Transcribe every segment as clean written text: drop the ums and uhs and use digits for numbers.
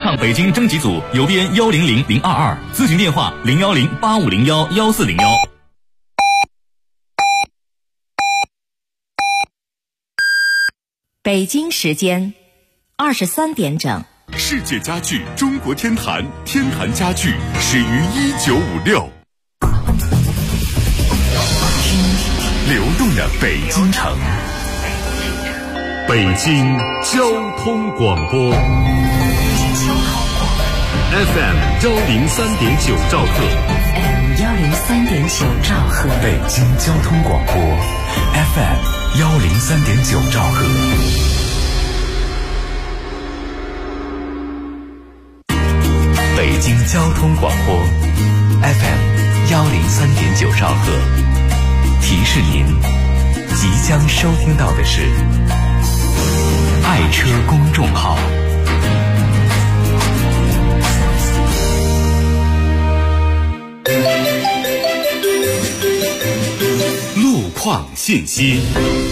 抗北京征集组邮编100022，咨询电话01085011401。 北京时间23点整。 世界家具中国天坛，天坛家具始于1956。流动的北京城，北京交通广播 FM 103.9兆赫 103.9兆赫， 北京交通广播 FM 103.9兆赫。北京交通广播 FM 103.9兆赫，提示您即将收听到的是爱车公众号。路况信息，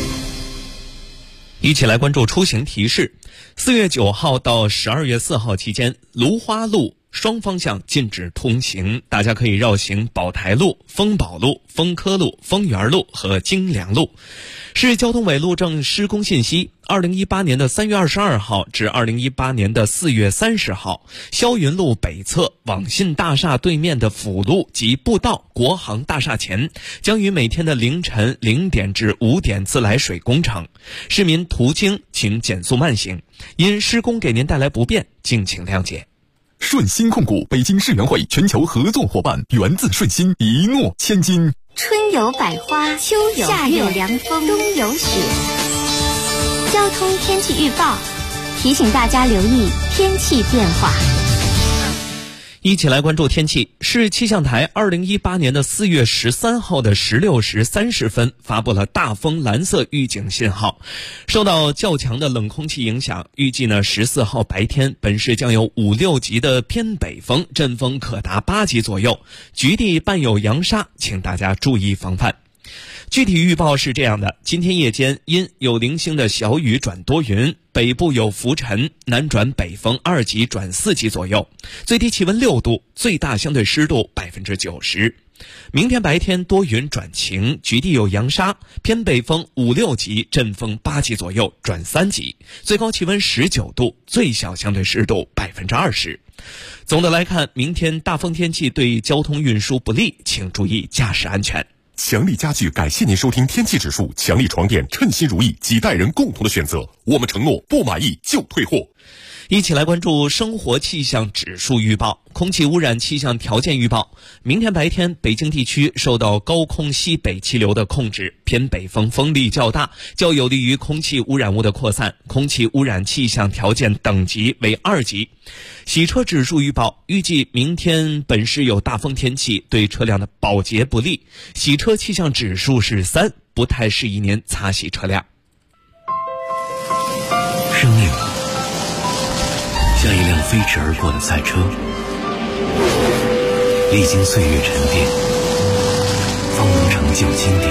一起来关注出行提示。4月9号到12月4号期间，芦花路双方向禁止通行，大家可以绕行宝台路、丰宝路、丰科路、丰源路和京良路。市交通委路政施工信息：2018年的3月22号至2018年的4月30号，霄云路北侧网信大厦对面的辅路及步道国航大厦前，将于每天的凌晨0点至5点自来水工程，市民途经请减速慢行，因施工给您带来不便，敬请谅解。 顺鑫控股北京世园会全球合作伙伴，源自顺鑫，一诺千金。 春有百花，秋有夏有凉风，冬有雪。交通天气预报提醒大家留意天气变化。 一起来关注天气。市气象台2018年的4月13号的16时30分发布了大风蓝色预警信号。受到较强的冷空气影响，预计14号白天本市将有5、6级的偏北风，阵风可达8级左右，局地伴有扬沙，请大家注意防范。具体预报是这样的：今天夜间因有零星的小雨转多云，北部有浮尘，南转北风2级转4级左右，最低气温6度，最大相对湿度90%。明天白天多云转晴，局地有扬沙，偏北风5、6级，阵风8级左右转3级，最高气温19度，最小相对湿度20%。总的来看，明天大风天气对交通运输不利，请注意驾驶安全。 强力家具感谢您收听天气指数，强力床垫称心如意，几代人共同的选择，我们承诺不满意就退货。 一起来关注生活气象指数预报。空气污染气象条件预报：明天白天，北京地区受到高空西北气流的控制，偏北风风力较大，较有利于空气污染物的扩散，空气污染气象条件等级为2级。洗车指数预报：预计明天本市有大风天气，对车辆的保洁不利，洗车气象指数是3，不太适宜您擦洗车辆。 生命像一辆飞驰而过的赛车，历经岁月沉淀，方能成就经典。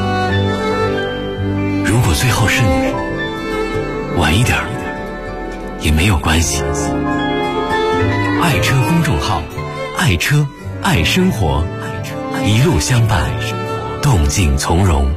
如果最后是你，晚一点也没有关系。爱车公众号，爱车爱生活，一路相伴，动静从容。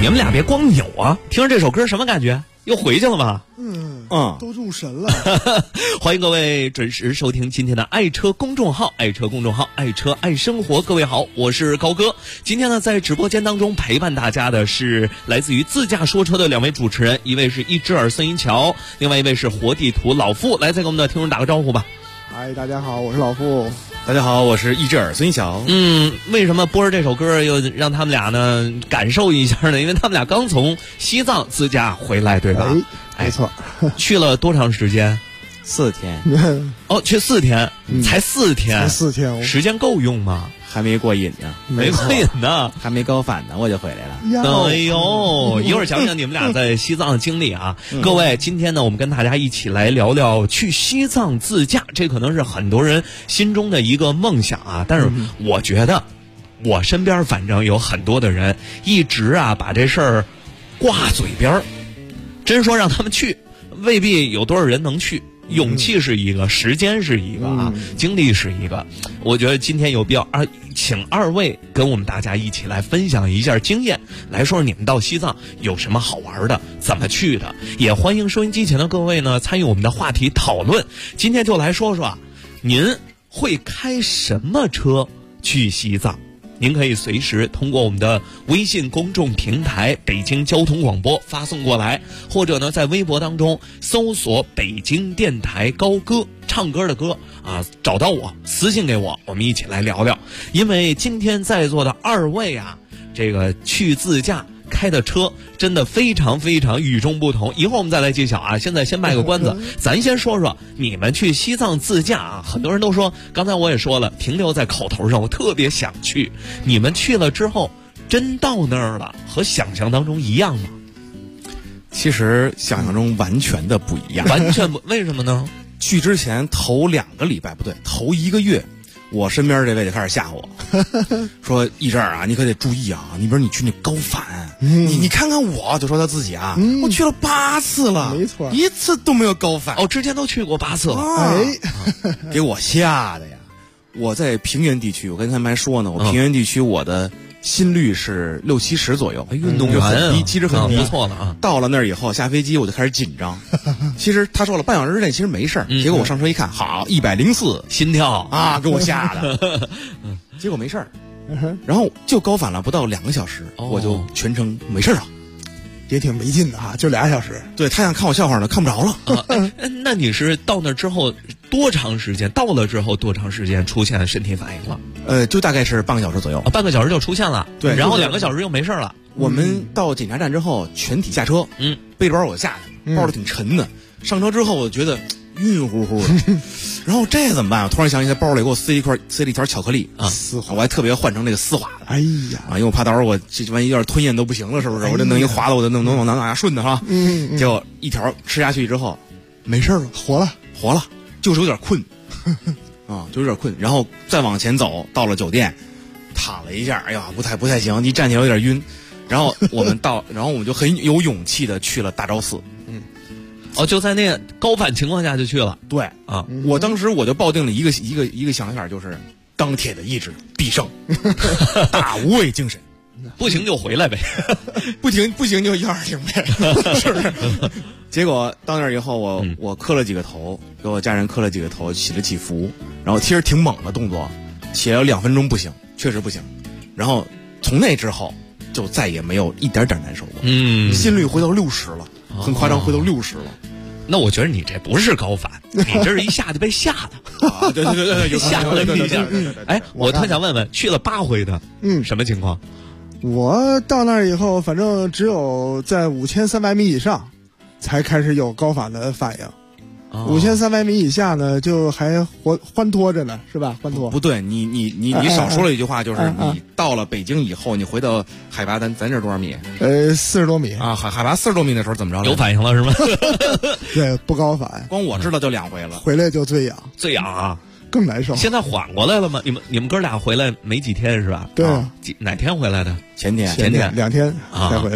们俩别光扭啊！听着这首歌什么感觉？又回去了吗？ 都入神了。 欢迎各位准时收听今天的爱车公众号，爱车公众号，爱车爱生活。各位好，我是高哥。今天呢，在直播间当中陪伴大家的是来自于自驾说车的两位主持人，一位是一只耳孙一桥，另外一位是活地图老傅。来，再给我们的听众打个招呼吧。 嗨，大家好，我是老傅。 大家好，我是一只耳孙小。 为什么播着这首歌又让他们俩呢感受一下呢？因为他们俩刚从西藏自驾回来，对吧？ 没错。 去了多长时间 ？4天。 哦，去4天，才4天， 才4天， 时间够用吗？ 还没过瘾呢， 没过瘾呢， 还没高反呢，我就回来了。 哎呦，一会儿讲讲你们俩在西藏的经历啊！各位，今天呢，我们跟大家一起来聊聊去西藏自驾，这可能是很多人心中的一个梦想啊。但是我觉得，我身边反正有很多的人一直把这事儿挂嘴边儿，真说让他们去，未必有多少人能去。勇气是一个，时间是一个精力是一个。我觉得今天有必要请二位跟我们大家一起来分享一下经验，来说你们到西藏有什么好玩的，怎么去的。也欢迎收音机前的各位呢参与我们的话题讨论。今天就来说说您会开什么车去西藏。您可以随时通过我们的微信公众平台北京交通广播发送过来，或者呢在微博当中搜索北京电台高歌，唱歌的歌找到我私信给我，我们一起来聊聊。因为今天在座的二位这个去自驾开的车真的非常非常与众不同，一会儿我们再来揭晓现在先卖个关子，咱先说说你们去西藏自驾很多人都说，刚才我也说了，停留在口头上，我特别想去。你们去了之后真到那儿了，和想象当中一样吗？ 其实想象中完全的不一样， 完全不。为什么呢？ 去之前头2个礼拜不对，头1个月，我身边这位就开始吓我，说一阵你可得注意你比如你去那高反，你看看我，就说他自己我去了8次了， 没错 ，1次都没有高反。 之前都去过8次了， 给我吓的呀！我在平原地区，我跟他们还说呢，我平原地区我的心率是60-70左右， 运动员很低，其实很低， 不错了到了那儿以后，下飞机我就开始紧张。其实他说了半小时之内其实没事儿，结果我上车一看，好104 心跳给我吓的。结果没事儿，然后就高反了不到2个小时，我就全程没事了。 也挺没劲的就2小时。 对，他想看我笑话呢，看不着了。 那你是到那之后多长时间？到了之后多长时间出现身体反应了？ 就大概是半个小时左右。 半个小时就出现了。 对， 然后2个小时又没事了。 我们到检查站之后全体下车，背着包我下去，包的挺沉的。上车之后我觉得晕乎乎的，然后这怎么办？我突然想起来，包里给我塞了一条巧克力丝滑，我还特别换成那个丝滑的。 哎呀， 因为我怕到时候我这万一要是吞咽都不行了，是不是？我这弄一滑的，我就能往哪顺的哈。结果一条吃下去之后，没事了，活了，就是有点困，就有点困。然后再往前走，到了酒店，躺了一下，哎呀，不太行，一站起来有点晕。然后我们就很有勇气的去了大昭寺。 就在那个高反情况下就去了。 对我当时我就抱定了一个想法，就是钢铁的意志必胜，大无畏精神， 不行就回来呗， 不行就120呗，是不是？结果到那儿以后，我磕了几个头，给我家人磕了几个头，起了起伏，然后其实挺猛的动作，起了2分钟不行，确实不行。然后从那之后就再也没有一点点难受过，心率回到60了，很夸张，回到60了。 那我觉得你这不是高反，你这是一下就被吓的。 对， 吓了你一下。我特想问问，去了8回的，什么情况？ 我到那儿以后，反正只有在5300米以上才开始有高反的反应。5300米以下呢，就还欢脱着呢，是吧？欢脱不对，你少说了一句话，就是你到了北京以后，你回到海拔咱这多少米 ？40多米海拔40多米的时候怎么着？ 有反应了是吗？ 对，不高反， 光我知道就2回了， 回来就最痒，更难受。 现在缓过来了吗？你们哥俩回来没几天是吧？ 对哪天回来的？ 前天 2天才回来。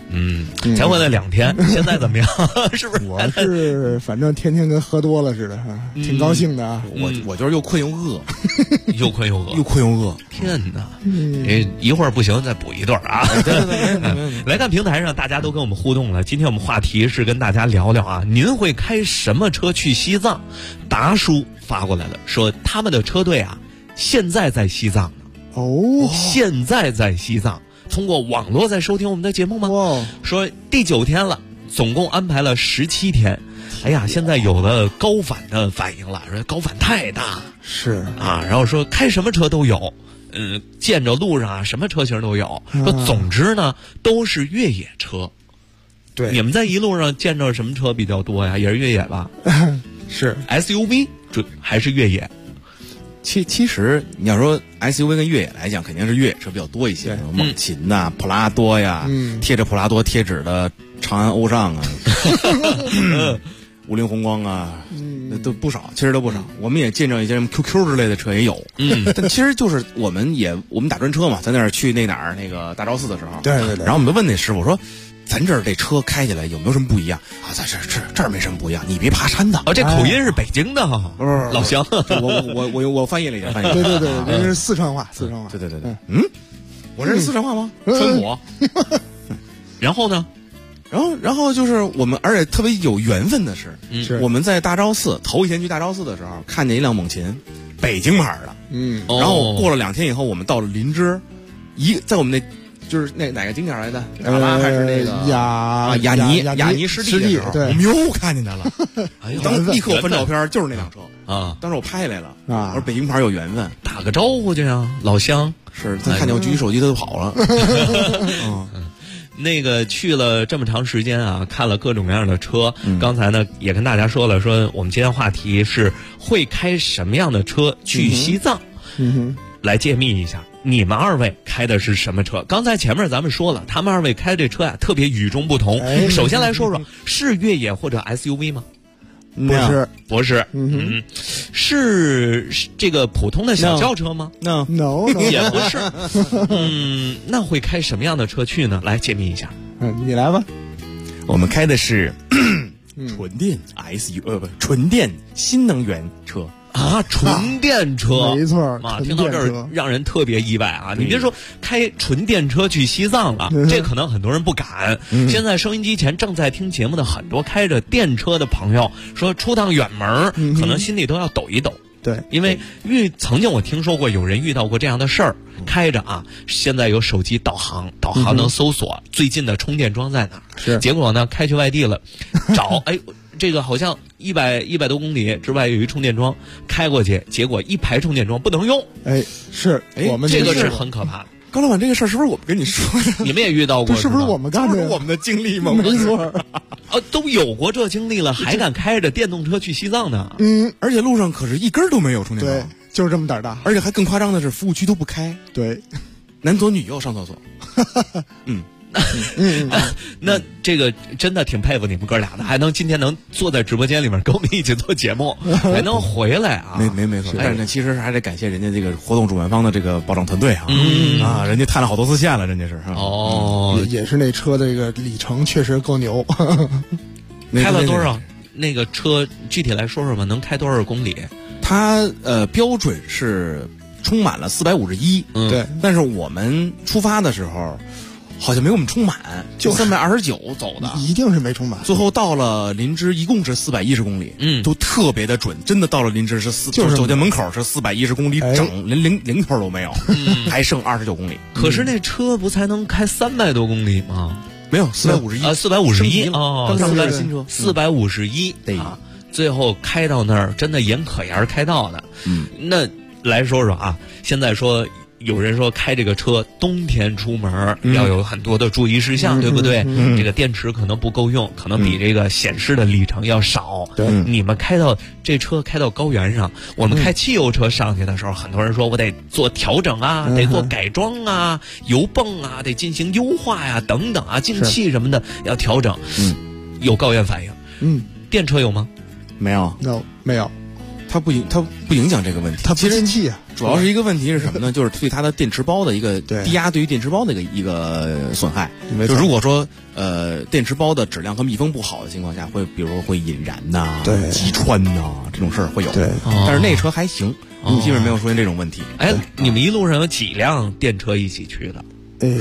才回来2天，现在怎么样？是不是？ 我是反正天天跟喝多了似的，挺高兴的啊。 我就是又困又饿， 又困又饿， 又困又饿。 天哪！一会儿不行再补一段啊！对，来看平台上大家都跟我们互动了。今天我们话题是跟大家聊聊啊，您会开什么车去西藏？达叔发过来了，说他们的车队啊，现在在西藏呢。现在在西藏。通过网络在收听我们的节目吗？说第9天了，总共安排了17天。哎呀，现在有了高反的反应了，说高反太大， 是啊，然后说开什么车都有，见着路上啊什么车型都有。说总之呢都是越野车。 对， 你们在一路上见着什么车比较多呀？也是越野吧？ 是 SUV 还是越野？ 其实你要说 SUV 跟越野来讲，肯定是越野车比较多一些，猛禽呐、普拉多呀，贴着普拉多贴纸的长安欧尚啊，五菱宏光啊，都不少，其实都不少。我们也见着一些什么 QQ 之类的车也有，但其实就是我们打专车嘛，在那儿去那个大昭寺的时候， 对， 然后我们就问那师傅说，咱这儿这车开起来有没有什么不一样啊？咱这儿没什么不一样，你别爬山的。 这口音是北京的哈，老乡。 我翻译了一下， 对，这是四川话，对， 我这是四川话吗？分我。 然后呢？ 然后就是我们，而且特别有缘分的是，我们在大昭寺头一天去大昭寺的时候，看见一辆猛禽，北京牌的，然后过了2天以后，我们到了林芝，在我们那。就是哪个景点来的？喇嘛还是那个雅尼湿地的时候，我们又看见它了。立刻我翻照片，就是那辆车啊！当时我拍来了啊！我说北京牌有缘分， 打个招呼去啊，老乡。 是他看见我举起手机，他就跑了。 那个去了这么长时间啊，看了各种各样的车。刚才呢也跟大家说了，说我们今天话题是会开什么样的车去西藏？来揭秘一下。你们2位开的是什么车？刚才前面咱们说了，他们2位开这车呀特别与众不同。首先来说说，是越野或者 SUV 吗？不是，是这个普通的小轿车吗 ？No， 也不是。那会开什么样的车去呢？来揭秘一下。 你来吧。 我们开的是纯电纯电新能源车。 啊，纯电车， 没错啊！听到这儿让人特别意外啊！你别说开纯电车去西藏了，这可能很多人不敢。现在收音机前正在听节目的很多开着电车的朋友，说出趟远门，可能心里都要抖一抖。 对， 因为曾经我听说过有人遇到过这样的事儿，开着啊，现在有手机导航能搜索最近的充电桩在哪儿， 是， 结果呢开去外地了，找这个好像100多公里之外有一充电桩，开过去，结果一排充电桩不能用。 我们这个是很可怕的。 高老板，这个事儿是不是我们跟你说的？ 你们也遇到过？ 这是不是我们干的？ 这是我们的经历吗？ 没错。 都有过这经历了，还敢开着电动车去西藏呢？ 而且路上可是一根都没有充电桩， 对，就是这么胆大。 而且还更夸张的是，服务区都不开。 对， 男左女右上厕所。 那这个真的挺佩服你们哥俩的，还能今天能坐在直播间里面跟我们一起做节目，还能回来啊！ 没错，但是其实还得感谢人家这个活动主办方的这个保障团队啊，人家探了好多次线了，人家是也是那车的这个里程确实够牛， 开了多少？那个车具体来说说吧，能开多少公里？ 它标准是充满了451， 对， 但是我们出发的时候。好像没我们充满，就329走的， 一定是没充满。 最后到了林芝，一共是410公里，都特别的准，真的到了林芝是就是酒店门口是410公里整，连零头都没有，还剩29公里。 可是那车不才能开300多公里吗？ 没有451 啊，451 哦，刚上新车 451，啊，最后开到那儿真的眼可沿开到的。那来说说啊，现在说。有人说开这个车冬天出门要有很多的注意事项，对不对？这个电池可能不够用，可能比这个显示的里程要少。你们开到高原上，我们开汽油车上去的时候，很多人说我得做调整啊，得做改装啊，油泵啊得进行优化呀，等等啊，进气什么的要调整。有高原反应。电车有吗？ 没有， no 没有。 它不影响这个问题， 它不进气啊。 主要是一个问题是什么呢？就是对它的电池包的一个低压，对于电池包的一个损害。就如果说电池包的质量和密封不好的情况下，比如说会引燃呐、击穿呐这种事儿会有。 对， 但是那车还行，基本没有出现这种问题。 哎，你们一路上有几辆电车一起去的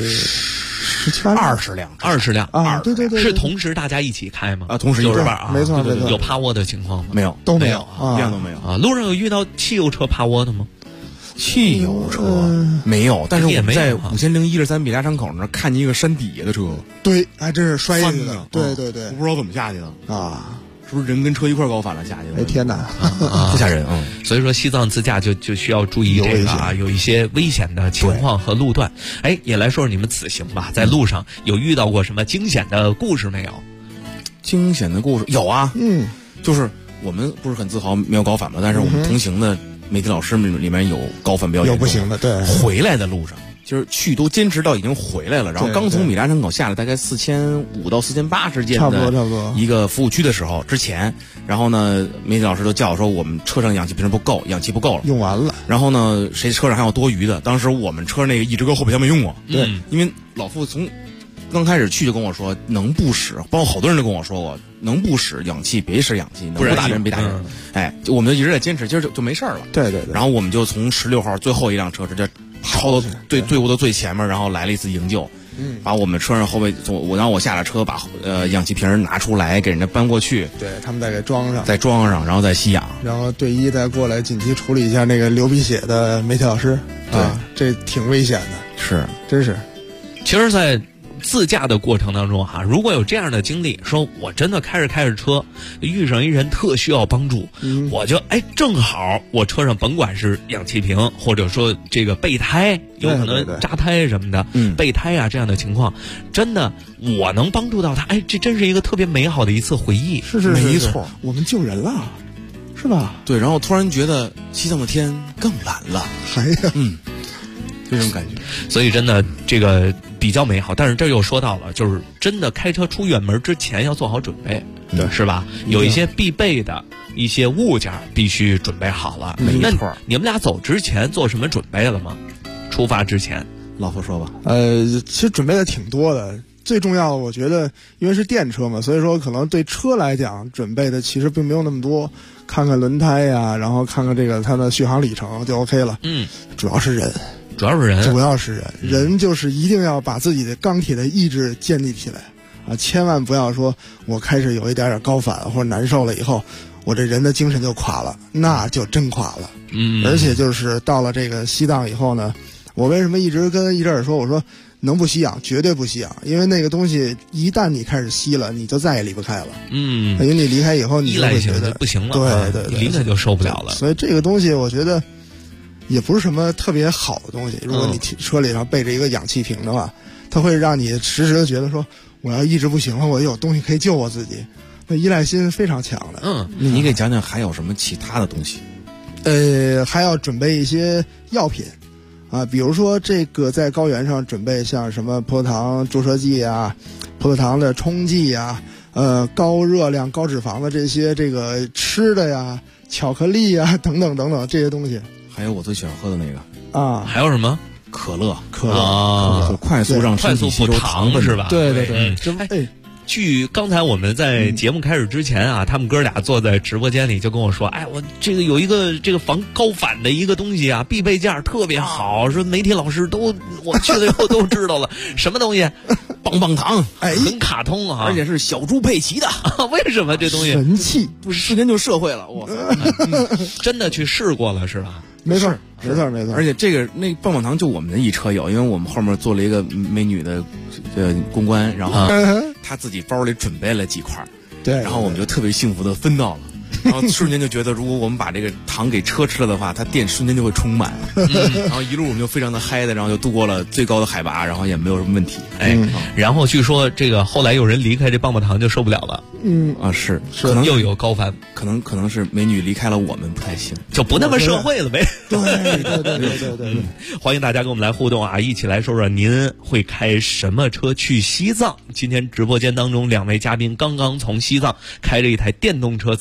？20 辆 ，20辆啊！对， 是同时大家一起开吗？ 啊，同时就是吧？ 没错， 有趴窝的情况吗？ 没有， 都没有， 一辆都没有啊！路上有遇到汽油车趴窝的吗？ 汽油车没有，但是我们在5013米拉场口那儿看见一个山底下的车， 对，还真是摔下去的，对， 我不知道怎么下去的啊。 是不是人跟车一块高反了下去的？ 哎天哪， 不吓人啊！ 所以说西藏自驾就需要注意这个啊，有一些危险的情况和路段。哎，也来说说你们此行吧，在路上有遇到过什么惊险的故事没有？ 惊险的故事有啊，就是我们不是很自豪没有高反嘛，但是我们同行的媒体老师们里面有高反比较严重， 有不行的，对， 回来的路上。就是去都坚持到已经回来了，然后刚从米拉山口下来，大概4500到4800之间的， 差不多一个服务区的时候之前，然后呢，媒体老师都叫我说我们车上氧气瓶不够，氧气不够了， 用完了。 然后呢，谁车上还有多余的？当时我们车那个一直搁后备箱没用过， 对， 因为老傅从刚开始去就跟我说，能不使，包括好多人都跟我说过，能不使氧气别使氧气，能不打人别打人。哎，我们就一直在坚持，今儿就没事了。 对。 然后我们就从16号最后一辆车直接超到队伍的最前面，然后来了一次营救，把我们车上后备然后我下了车，把氧气瓶拿出来给人家搬过去， 对他们再给装上， 然后再吸氧， 然后队医再过来紧急处理一下那个流鼻血的媒体老师。 对， 这挺危险的， 是， 真是。 其实，在自驾的过程当中哈，如果有这样的经历，说我真的开着车遇上一人特需要帮助，我就正好我车上甭管是氧气瓶或者说这个备胎，有可能扎胎什么的，备胎啊这样的情况，真的我能帮助到他，这真是一个特别美好的一次回忆。 是没错， 我们救人了，是吧？ 对，然后突然觉得西藏的天更蓝了，这种感觉， 所以真的这个比较美好。但是这又说到了，就是真的开车出远门之前要做好准备， 对， 是吧？有一些必备的一些物件必须准备好了。 没错。 你们俩走之前做什么准备了吗？出发之前， 老傅说吧。 其实准备的挺多的。最重要的，我觉得，因为是电车嘛，所以说可能对车来讲，准备的其实并没有那么多。看看轮胎呀，然后看看这个它的续航里程就 OK 了。主要是人。人就是一定要把自己的钢铁的意志建立起来啊！千万不要说我开始有一点高反或者难受了以后，我这人的精神就垮了，那就真垮了。而且就是到了这个西藏以后呢，我为什么一直跟一阵儿说，我说能不吸氧绝对不吸氧，因为那个东西一旦你开始吸了，你就再也离不开了。因为你离开以后，你就会觉得不行了，对，离开就受不了了。 所以这个东西，我觉得。也不是什么特别好的东西。如果你车里上备着一个氧气瓶的话，它会让你时时的觉得说，我要意志不行了，我有东西可以救我自己，那依赖心非常强的。 你给讲讲还有什么其他的东西？ 还要准备一些药品啊，比如说这个在高原上准备像什么葡萄糖注射剂啊、葡萄糖的冲剂啊、高热量高脂肪的这些这个吃的呀、巧克力呀等等等等这些东西。 还有我最喜欢喝的那个啊， 还有什么？ 可乐， 快速让身体吸收糖分是吧？ 对。 据刚才我们在节目开始之前啊，他们哥俩坐在直播间里就跟我说，我这个有一个这个防高反的一个东西啊，必备件特别好，说媒体老师我去了以后都知道了，什么东西？ 棒棒糖， 很卡通啊， 而且是小猪佩奇的。 为什么这东西神器？ 不是瞬间就社会了，我真的去试过了是吧？ 没错。 而且这个那棒棒糖就我们的一车有，因为我们后面坐了一个美女的公关，然后她自己包里准备了几块， 对， 然后我们就特别幸福的分到了。然后瞬间就觉得，如果我们把这个糖给车吃了的话，它电瞬间就会充满。然后一路我们就非常的嗨的，然后就度过了最高的海拔，然后也没有什么问题。 然后据说这个后来有人离开这棒棒糖就受不了了。 是， 可能又有高反， 可能是美女离开了我们不太行， 就不那么社会了呗。 对。 欢迎大家跟我们来互动啊，一起来说说您会开什么车去西藏？今天直播间当中2位嘉宾刚刚从西藏开着一台电动车自驾回来。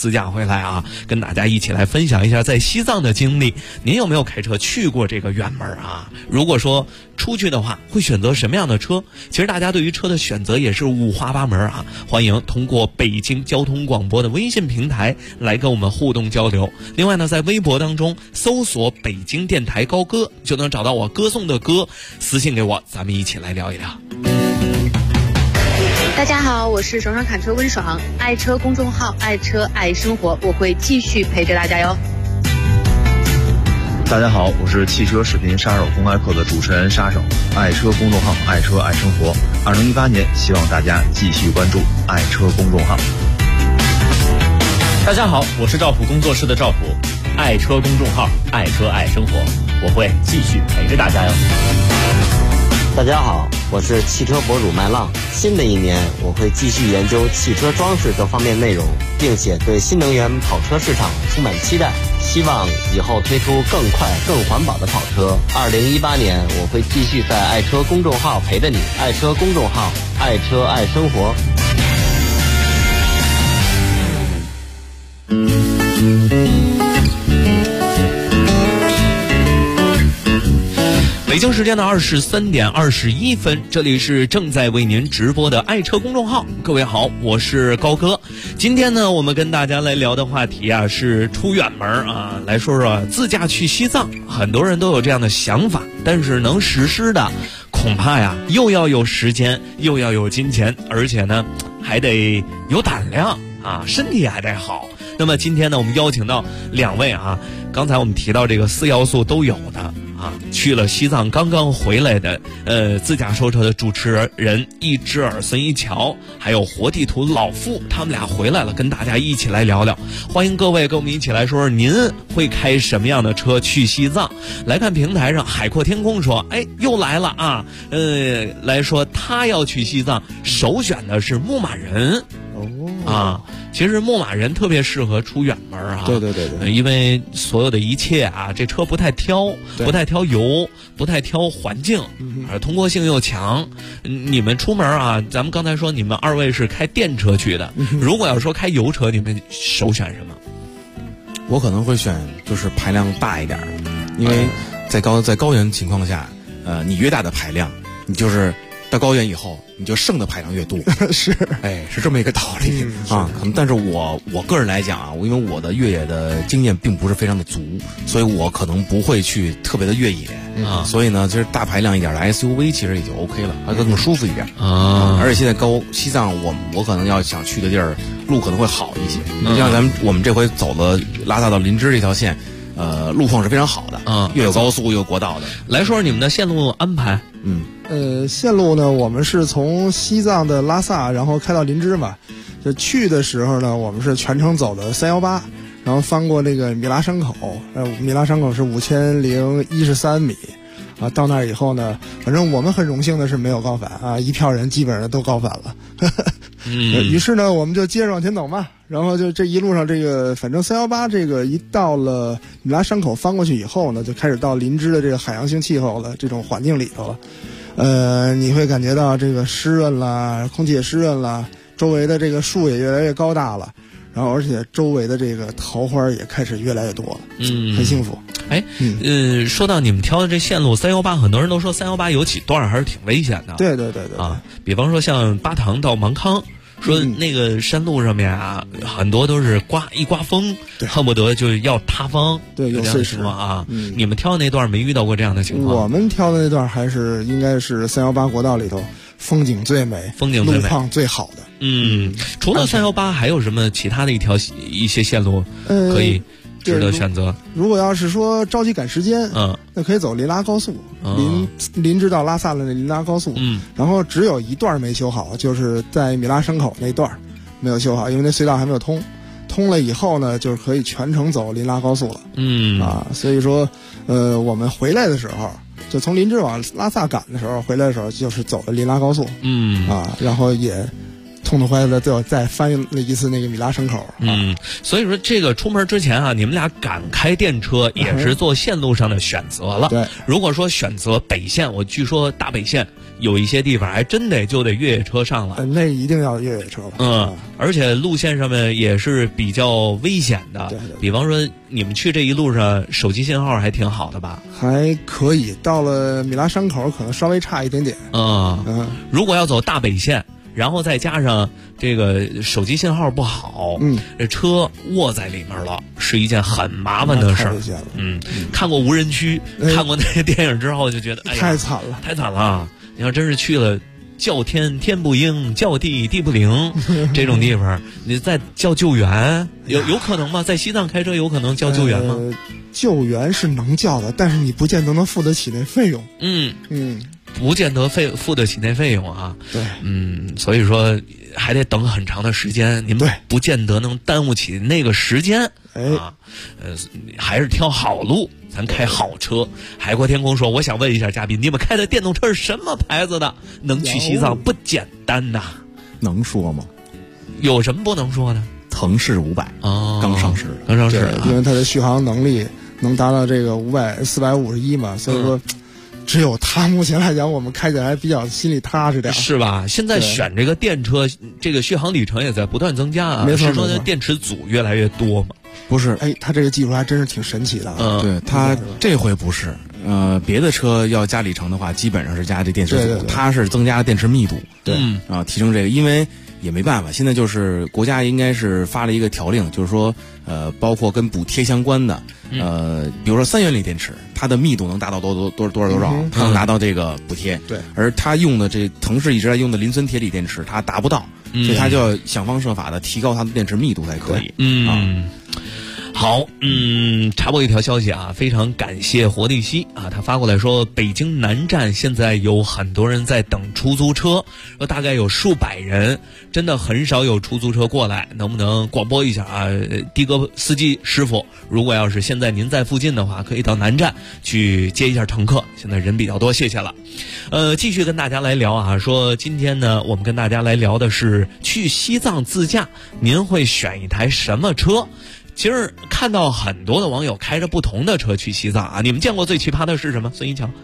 来啊，跟大家一起来分享一下在西藏的经历。您有没有开车去过这个远门啊？如果说出去的话，会选择什么样的车？其实大家对于车的选择也是五花八门啊。欢迎通过北京交通广播的微信平台来跟我们互动交流。另外呢，在微博当中搜索北京电台高歌，就能找到我歌颂的歌，私信给我，咱们一起来聊一聊。 大家好，我是爽爽侃车温爽，爱车公众号爱车爱生活，我会继续陪着大家哟。 大家好，我是汽车视频杀手公开课的主持人杀手，爱车公众号爱车爱生活。2018年，希望大家继续关注爱车公众号。 大家好，我是赵普工作室的赵普，爱车公众号爱车爱生活，我会继续陪着大家哟。 大家好，我是汽车博主麦浪。新的一年，我会继续研究汽车装饰各方面内容，并且对新能源跑车市场充满期待，希望以后推出更快更环保的跑车。2018年，我会继续在爱车公众号陪着你，爱车公众号爱车爱生活。 北京时间的23点21分，这里是正在为您直播的爱车公众号。各位好，我是高哥。今天呢，我们跟大家来聊的话题啊是出远门啊，来说说自驾去西藏。很多人都有这样的想法，但是能实施的恐怕呀又要有时间，又要有金钱，而且呢还得有胆量啊，身体还得好。那么今天呢，我们邀请到两位啊，刚才我们提到这个4要素都有的啊，去了西藏刚刚回来的自驾说车的主持人一只耳孙一桥，还有活地图老傅，他们俩回来了，跟大家一起来聊聊。欢迎各位跟我们一起来说说您会开什么样的车去西藏。来看平台上海阔天空说，哎，又来了啊，来说他要去西藏，首选的是牧马人。啊，其实牧马人特别适合出远门啊。 对， 因为所有的一切啊，这车不太挑，不太挑油，不太挑环境，通过性又强。你们出门啊，咱们刚才说你们二位是开电车去的，如果要说开油车，你们首选什么？ 我可能会选就是排量大一点的，因为在高原情况下，你越大的排量，你就是到高原以后，你就剩的排量越多。 是， 是这么一个道理啊。可能，但是我个人来讲啊，因为我的越野的经验并不是非常的足，所以我可能不会去特别的越野啊。所以呢，其实大排量一点的 SUV 其实也就 OK 了，还更舒服一点啊。而且现在西藏，我可能要想去的地儿，路可能会好一些。你像我们这回走了拉萨到林芝这条线。路况是非常好的，又有高速又有国道的。 来说说你们的线路安排。 线路呢，我们是从西藏的拉萨，然后开到林芝嘛。就去的时候呢，我们是全程走的318，然后翻过那个米拉山口，米拉山口是5013米。啊，到那儿以后呢，反正我们很荣幸的是没有高反啊，一票人基本上都高反了。于是呢，我们就接着往前走嘛，然后就这一路上反正318这个一到了米拉山口翻过去以后呢，就开始到林芝的这个海洋性气候了，这种环境里头了。你会感觉到这个湿润啦，空气也湿润啦，周围的这个树也越来越高大了。然后，而且周围的这个桃花也开始越来越多了，很幸福。 说到你们挑的这线路318，很多人都说318有几段还是挺危险的。 对啊，比方说像巴塘到芒康，说那个山路上面啊，很多都是刮风，恨不得就要塌方， 对，有碎石啊。你们挑的那段没遇到过这样的情况？ 我们挑的那段应该是318国道里头风景最美，路况最好的。 除了318，还有什么其他的一些线路可以值得选择？ 如果要是说着急赶时间，那可以走林拉高速，林芝到拉萨的那林拉高速，然后只有一段没修好，就是在米拉山口那段没有修好，因为那隧道还没有通。通了以后呢，就是可以全程走林拉高速了。所以说，我们回来的时候，就从林芝往拉萨赶的时候，回来的时候就是走的林拉高速。然后也痛痛快快的都要再翻了一次那个米拉省口。 所以说这个出门之前啊，你们俩敢开电车也是做线路上的选择了。 对， 如果说选择北线，我据说大北线有一些地方还真就得越野车上了。 那一定要越野车了。 而且路线上面也是比较危险的。 对， 比方说你们去这一路上手机信号还挺好的吧？ 还可以，到了米拉山口可能稍微差一点点。 如果要走大北线，然后再加上这个手机信号不好，这车卧在里面了，是一件很麻烦的事儿。看过无人区，看过那个电影之后就觉得，哎呀， 太惨了， 太惨了！你要真是去了叫天天不应，叫地地不灵这种地方，你再叫救援，有可能吗？在西藏开车有可能叫救援吗？ 救援是能叫的，但是你不见得能付得起那费用。 不见得付得起那费用啊。 对， 所以说还得等很长的时间，你们不见得能耽误起那个时间。还是挑好路，咱开好车。海阔天空说，我想问一下嘉宾，你们开的电动车是什么牌子的？能去西藏不简单呐。 能说吗？ 有什么不能说的？ 腾势500刚上市， 因为它的续航能力能达到这个451嘛，所以说只有它目前来讲，我们开起来比较心里踏实点， 是吧？现在选这个电车，这个续航里程也在不断增加啊。 没错， 是说的电池组越来越多吗？ 不是， 它这个技术还真是挺神奇的。 对，它这回不是，别的车要加里程的话，基本上是加这电池组，它是增加了电池密度，提升这个，因为也没办法，现在就是国家应该是发了一个条令，就是说，包括跟补贴相关的，比如说3元锂电池，它的密度能达到多少，它能拿到这个补贴。 对， 而它用的这腾势一直在用的磷酸铁锂电池，它达不到，所以它就要想方设法的提高它的电池密度才可以。 好，插播一条消息啊，非常感谢活力西啊，他发过来说，北京南站现在有很多人在等出租车，说大概有数百人，真的很少有出租车过来，能不能广播一下啊？的哥司机师傅，如果要是现在您在附近的话，可以到南站去接一下乘客，现在人比较多，谢谢了。继续跟大家来聊啊，说今天呢，我们跟大家来聊的是去西藏自驾，您会选一台什么车？其实看到很多的网友开着不同的车去西藏啊，你们见过最奇葩的是什么？孙一强，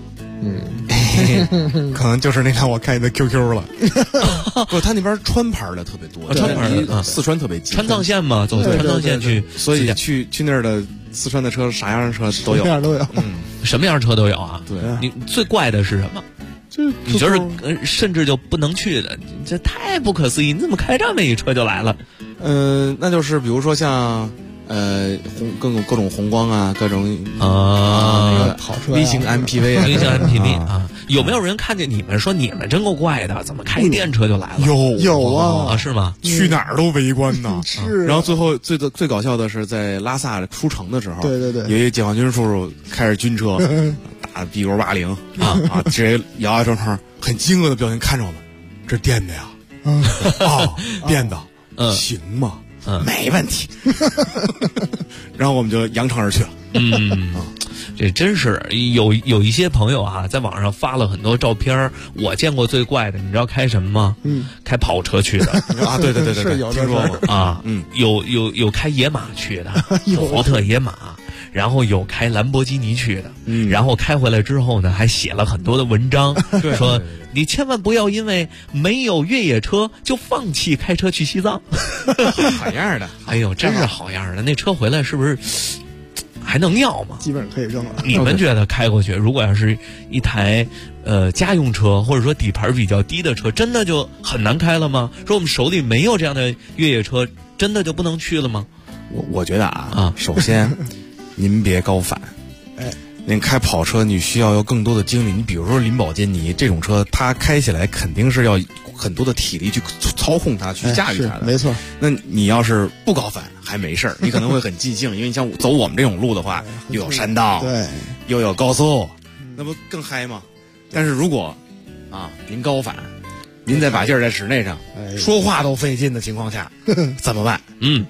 可能就是那辆我开的 QQ 了。不，他那边川牌的特别多， 川牌的四川特别近， 川藏线嘛，走川藏线去， 所以去那儿的四川的车啥样的车都有， 什么样的车都有啊。 对， 你最怪的是什么？你觉得甚至就不能去的，这太不可思议！你怎么开这么一车就来了？ 那就是比如说像各种红光啊，各种那个跑车 V 型 MPV 啊， V 型 MPV 啊，有没有人看见你们说你们真够怪的？怎么开电车就来了？ 有啊， 是吗？ 去哪儿都围观呢。 是。 然后最后最搞笑的是在拉萨出城的时候， 对， 有一解放军叔叔开着军车，打 BQ80直接摇摇车窗，很惊愕的表情看着我们，这是电的呀？电的，行吗？没问题。然后我们就扬长而去了。 这真是有一些朋友啊，在网上发了很多照片。我见过最怪的，你知道开什么吗？开跑车去的啊！对， 是有听说过啊。有开野马去的，福特野马。然后有开兰博基尼去的，然后开回来之后呢，还写了很多的文章，说你千万不要因为没有越野车就放弃开车去西藏。 好样的！ 哎呦，真是好样的！那车回来是不是还能要吗？ 基本上可以扔了。 你们觉得开过去，如果要是一台家用车或者说底盘比较低的车，真的就很难开了吗？说我们手里没有这样的越野车，真的就不能去了吗？ 我觉得首先。您别高反，您开跑车你需要有更多的精力。你比如说林宝坚尼这种车，它开起来肯定是要很多的体力去操控它，去驾驭它的。 没错。 那你要是不高反还没事儿，你可能会很尽兴，因为你像走我们这种路的话，又有山道， 对， 又有高速，那不更嗨吗？但是如果您高反，您再把劲儿在室内上，说话都费劲的情况下，怎么办？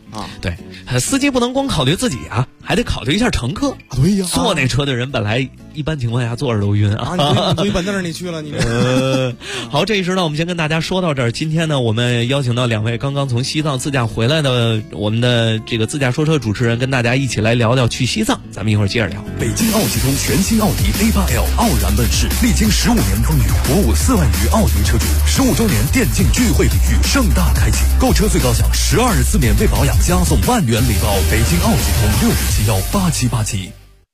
对，司机不能光考虑自己啊，还得考虑一下乘客。 对呀， 坐那车的人本来一般情况下坐着都晕啊。 你坐一板凳你去了你。 好，这一时呢，我们先跟大家说到这儿。今天呢，我们邀请到2位刚刚从西藏自驾回来的我们的这个自驾说车主持人，跟大家一起来聊聊去西藏。咱们一会儿接着聊。 北京奥体通全新奥迪 A8L 傲然问世，历经15年风雨，鼓舞4万余奥迪车主，15周年电竞聚会礼遇盛大开启，购车最高享12日4免费保养，加送10000元礼包。北京奥体通6571877。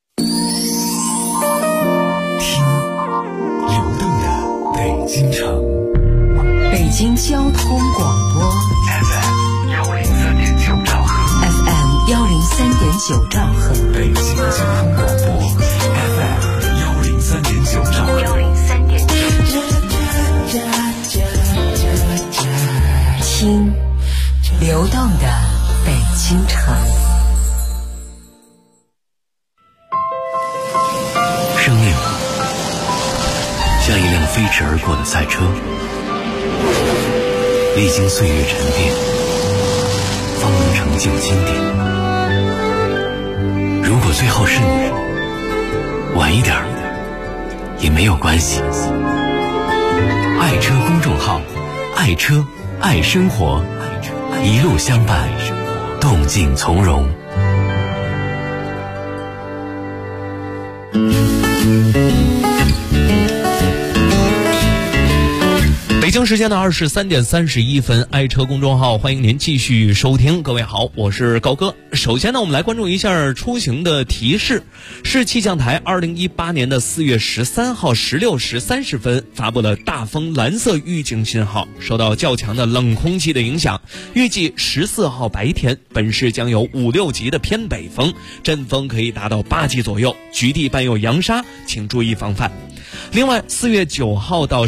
听流动的北京城， 北京交通广播 FM103.9兆赫 ，FM103.9兆赫， 北京交通广播 FM103.9兆赫听流动的北京城。 生命像一辆飞驰而过的赛车，历经岁月沉淀，方能成就经典。如果最后是你，晚一点也没有关系。爱车公众号，爱车爱生活，一路相伴，动静从容。 北京时间的23点31分，爱车公众号欢迎您继续收听。各位好，我是高哥。首先呢，我们来关注一下出行的提示。市气象台2018年的4月13号16时30分发布了大风蓝色预警信号，受到较强的冷空气的影响，预计14号白天本市将有5、6级的偏北风，阵风可以达到8级左右，局地伴有扬沙，请注意防范。另外，4月9号到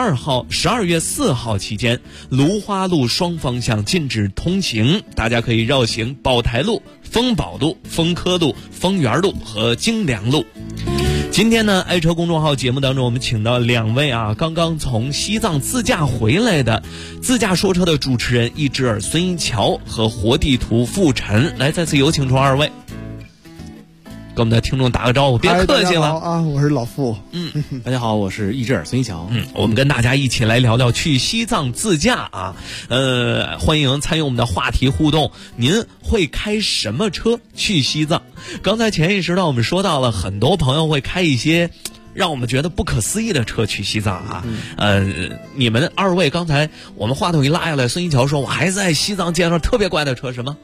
12月4号期间，芦花路双方向禁止通行，大家可以绕行宝台路、丰宝路、丰科路、丰源路和京良路。今天呢，爱车公众号节目当中，我们请到2位刚刚从西藏自驾回来的自驾说车的主持人易之耳、孙一桥和活地图傅晨，来再次有请出2位。跟我们的听众打个招呼，别客气了啊！我是老傅。 大家好，我是易之耳孙一桥。 我们跟大家一起来聊聊去西藏自驾啊。欢迎参与我们的话题互动。您会开什么车去西藏？刚才前一时段我们说到了，很多朋友会开一些让我们觉得不可思议的车去西藏啊。你们2位刚才我们话筒一拉下来，孙一桥说我还在西藏见到特别怪的车，什么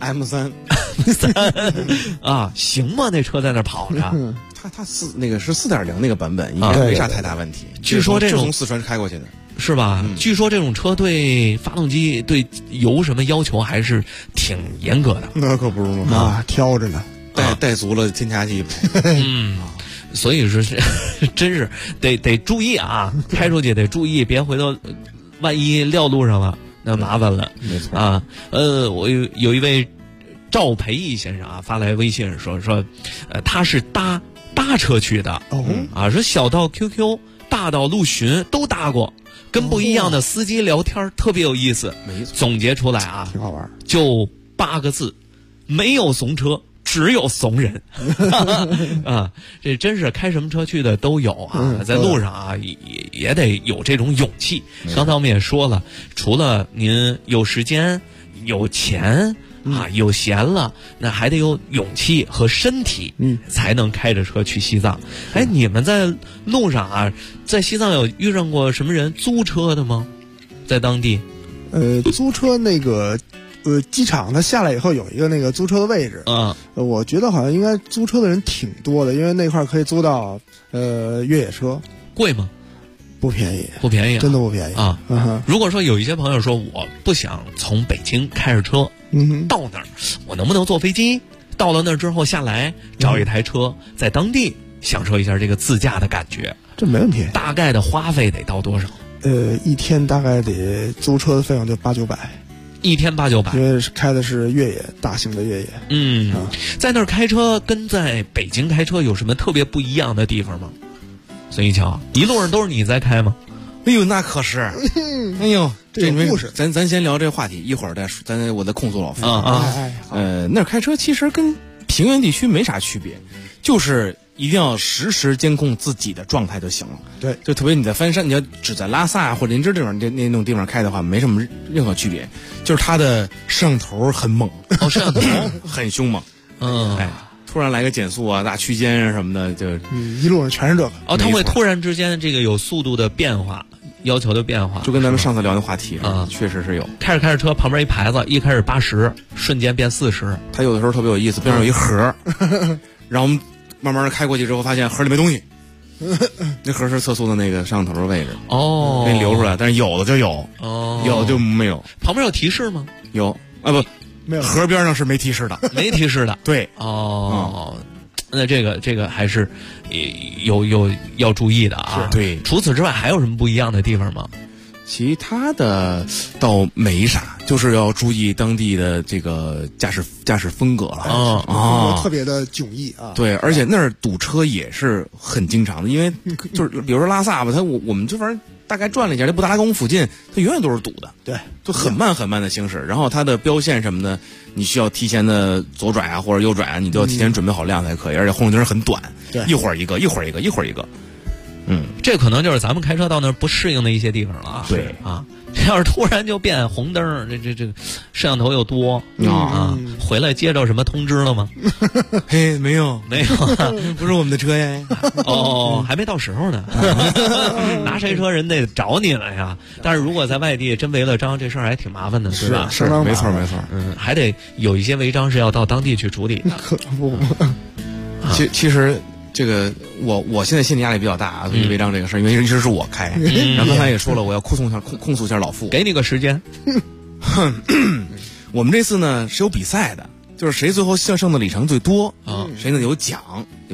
M3 啊，行吗？那车在那跑着， 它那个是4.0那个版本，应该没啥太大问题。 据说这种从四川开过去的， 是吧？据说这种车对发动机、对油什么要求还是挺严格的。 那可不是嘛，挑着呢， 带足了添加剂。 所以说是真是得注意啊，开出去得注意，别回头万一撂路上了。那麻烦了， 没错啊。我有一位赵培义先生发来微信说，他是搭车去的，说小到 QQ， 大到陆巡都搭过，跟不一样的司机聊天特别有意思。 没错， 总结出来挺好玩， 就8个字：没有怂车，只有怂人。这真是开什么车去的都有啊，在路上也得有这种勇气。刚才我们也说了，除了您有时间、有钱有闲了，那还得有勇气和身体，才能开着车去西藏。你们在路上在西藏有遇上过什么人租车的吗？在当地？ 租车那个。机场它下来以后有一个那个租车的位置，我觉得好像应该租车的人挺多的，因为那块可以租到越野车。 贵吗？ 不便宜， 不便宜， 真的不便宜啊。如果说有一些朋友说我不想从北京开着车到那儿，我能不能坐飞机？到了那儿之后下来找一台车，在当地享受一下这个自驾的感觉， 这没问题。 大概的花费得到多少？ 一天大概得租车的费用就800-900。 一天800-900， 因为开的是越野，大型的越野。 在那儿开车跟在北京开车有什么特别不一样的地方吗？孙一桥，一路上都是你在开吗？ 哎呦，那可是。哎呦， 这故事， 咱先聊这话题，一会儿我再控诉老傅。 那开车其实跟平原地区没啥区别，就是一定要实时监控自己的状态就行了。 对， 就特别你在翻山，你要只在拉萨或者林芝这种那种地方开的话，没什么任何区别，就是它的摄像头很猛， 摄像头很凶猛。突然来个减速啊、大区间啊什么的，就一路上全是这个。 它会突然之间这个有速度的变化，要求的变化， 就跟咱们上次聊的话题确实是有。 开着车，旁边一牌子，一开始80，瞬间变40。 它有的时候特别有意思，边上有一盒，然后我们慢慢的开过去之后，发现盒里没东西。那盒是测速的那个摄像头的位置给你留出来，但是有的就有，有就没有。 旁边有提示吗？ 有啊，不， 没有。 盒边上是没提示的， 没提示的。 对， 那这个还是有要注意的啊。 对， 除此之外还有什么不一样的地方吗？ 其他的倒没啥，就是要注意当地的这个驾驶风格了风格特别的迥异啊。 对，而且那儿堵车也是很经常的，因为就是比如说拉萨吧，我们这反正大概转了一下，这布达拉宫附近它永远都是堵的， 对， 就很慢很慢的行驶，然后它的标线什么的，你需要提前的左转啊或者右转啊，你都要提前准备好量才可以，而且红绿灯很短， 对， 一会儿一个，一会儿一个，一会儿一个。 这可能就是咱们开车到那儿不适应的一些地方了啊。 对啊，这要是突然就变红灯，这摄像头又多回来接着什么通知了吗？ 嘿，没有，不是我们的车呀。 还没到时候呢。拿谁车人得找你了呀。但是如果在外地真违了章，这事儿还挺麻烦的，对吧？ 是，没错。 还得有一些违章是要到当地去处理的。 可不。 其实。这个我现在心理压力比较大啊，对于违章这个事儿，因为一直是我开，然后刚才也说了，我要控诉一下老傅， 给你个时间。 我们这次呢是有比赛的，就是谁最后胜的里程最多谁呢有奖，有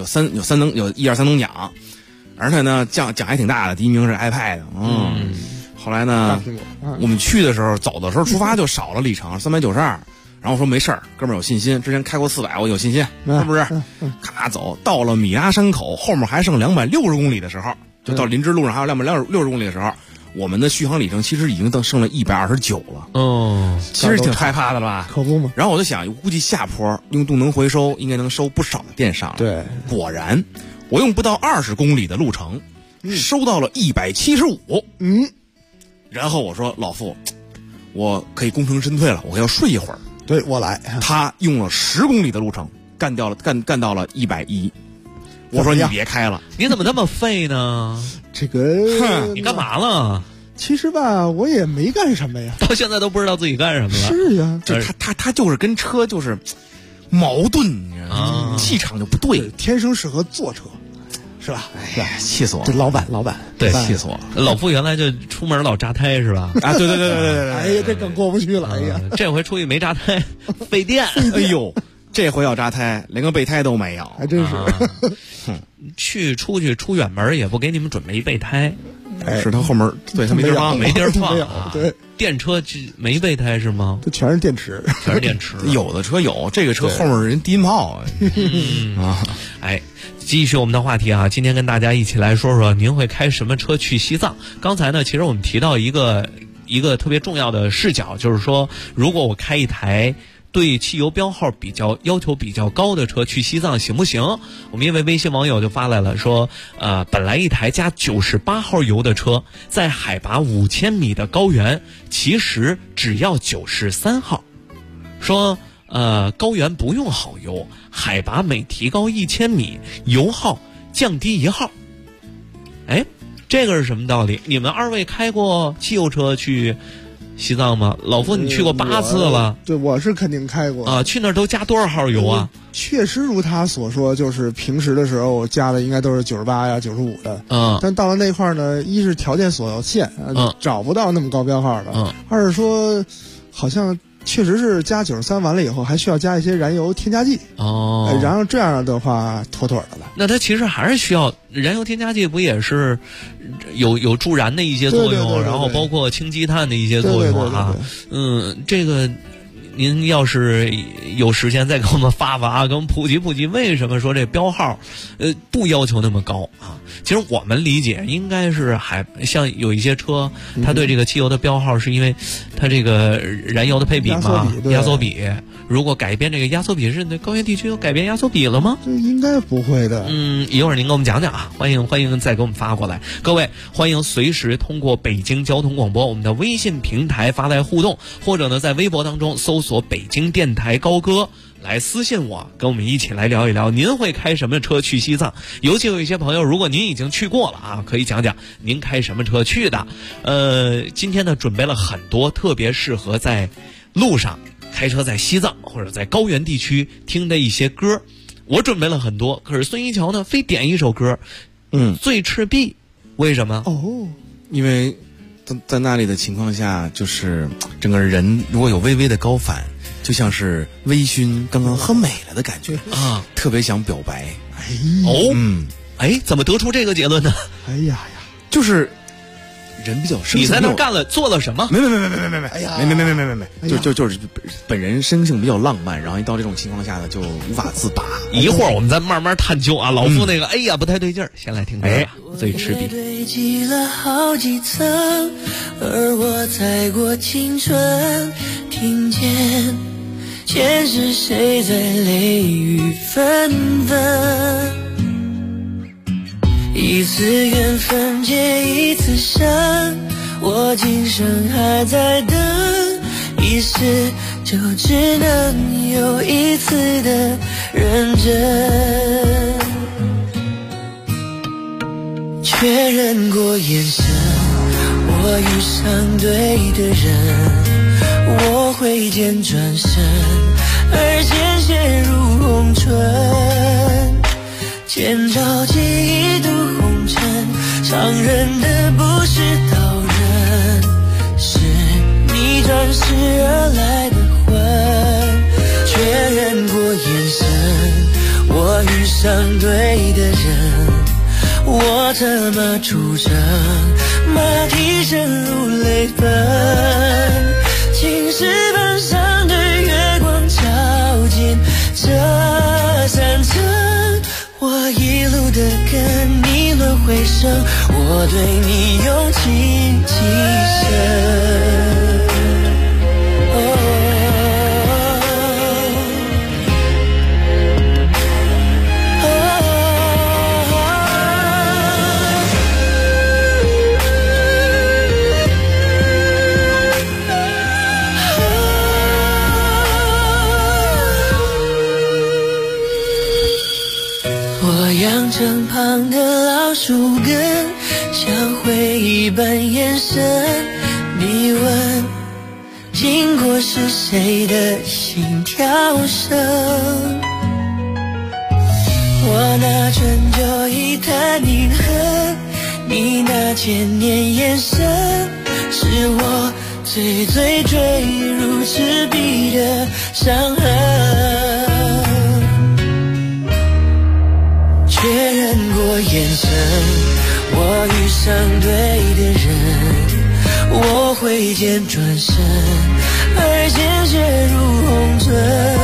1、2、3等奖，而且呢奖还挺大的，第一名是 iPad。后来呢，我们去的时候走的时候出发就少了里程392。然后说没事儿，哥们儿有信心，之前开过400，我有信心，是不是？咔走，到了米拉山口，后面还剩260公里的时候，就到林芝路上还有260公里的时候，我们的续航里程其实已经剩了129了。其实挺害怕的了吧？ 可不嘛。 然后我就想，估计下坡用动能回收应该能收不少的电上。 对， 果然，我用不到20公里的路程，收到了175。然后我说老傅，我可以功成身退了，我要睡一会儿。 对，我来。 他用了10公里的路程干到了110。我说你别开了， 你怎么那么废呢？ 这个你干嘛了？ 其实吧，我也没干什么呀， 到现在都不知道自己干什么了。 是呀， 就他就是跟车就是矛盾，你知道吗？气场就不对， 天生适合坐车。是吧？ 哎呀，气死我了！ 这老板， 对， 气死我了！ 老傅原来就出门老扎胎是吧？ 啊，对！ 哎呀，这更过不去了！哎呀， 这回出去没扎胎，费电。 哎呦，这回要扎胎，连个备胎都没有， 还真是。 出去出远门也不给你们准备一备胎， 是他后面对他没地儿放， 没地儿放。 对， 电车没备胎是吗？ 这全是电池， 有的车有，这个车后面人低音炮啊！哎。继续我们的话题啊，今天跟大家一起来说说您会开什么车去西藏。刚才呢，其实我们提到一个特别重要的视角，就是说，如果我开一台对汽油标号要求比较高的车去西藏行不行？我们一位微信网友就发来了说，本来一台加98号油的车，在海拔5000米的高原，其实只要93号。说高原不用好油，海拔每提高1000米，油耗降低1号。哎，这个是什么道理？你们2位开过汽油车去西藏吗？老傅，你去过8次了。 对，我是肯定开过啊。去那儿都加多少号油啊？ 确实如他所说，就是平时的时候我加的应该都是98呀、95的。但到了那块儿呢，一是条件所限，找不到那么高标号的。二是说，好像。确实是加93完了以后，还需要加一些燃油添加剂然后这样的话妥妥的了。 那它其实还是需要燃油添加剂，不也是有助燃的一些作用，然后包括氢积碳的一些作用啊。这个您要是有时间再给我们发发，给我们普及普及，为什么说这标号不要求那么高啊？其实我们理解应该是还像有一些车，它对这个汽油的标号是因为它这个燃油的配比嘛，压缩比。如果改变这个压缩比，是那高原地区有改变压缩比了吗？ 这应该不会的。 一会儿您给我们讲讲啊，欢迎再给我们发过来。各位欢迎随时通过北京交通广播我们的微信平台发来互动，或者呢在微博当中搜索北京电台高歌来私信我，跟我们一起来聊一聊您会开什么车去西藏。尤其有一些朋友，如果您已经去过了啊，可以讲讲您开什么车去的。今天呢准备了很多特别适合在路上开车在西藏或者在高原地区听的一些歌，我准备了很多，可是孙一桥呢非点一首歌，醉赤壁，为什么？ 因为在那里的情况下，就是整个人如果有微微的高反，就像是微醺刚刚喝美了的感觉啊，特别想表白。 怎么得出这个结论呢？ 就是人比较生性， 你在那干了做了什么？ 没，就是本人生性比较浪漫，然后一到这种情况下呢，就无法自拔。 一会儿我们再慢慢探究啊，老夫那个不太对劲儿，先来听歌醉赤壁。 堆积了好几层，而我踩过青春，听见前世谁在泪雨纷纷。一次缘分结一次伤，我今生还在等，一世就只能有一次的认真。确认过眼神，我遇上对的人，我挥剑转身，而鲜血如红唇，千朝记忆渡红尘，伤人的不是刀刃，是你转世而来的魂。确认过眼神，我遇上对的人，我策马出征，马蹄声如泪奔，青石板上的月光照进这山城，我一路的跟你轮回声，我对你用情极深。阳城旁的老树根，像回忆般延伸。你问，经过是谁的心跳声？我拿春秋一叹宁恨，你那千年眼神，是我最最坠入赤壁的伤痕。确认过眼神，我遇上对的人，我挥剑转身，而鲜血如红唇，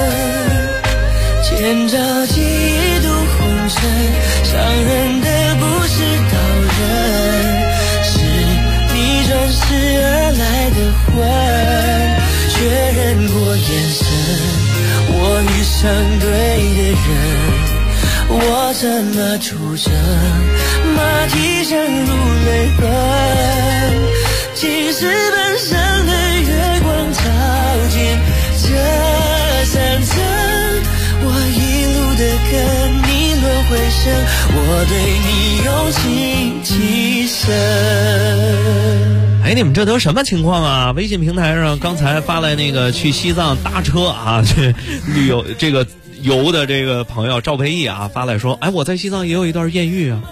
千朝记忆渡红尘，伤人的不是刀刃，是你转世而来的魂。确认过眼神，我遇上对的人，我策马出征，马蹄声如泪奔，青石板上的月光照进这山城，我一路的跟你轮回声，我对你用情极深。 你们这都什么情况啊？微信平台上刚才发来那个去西藏搭车啊，这旅游这个游的这个朋友赵培义啊发来说，我在西藏也有一段艳遇啊。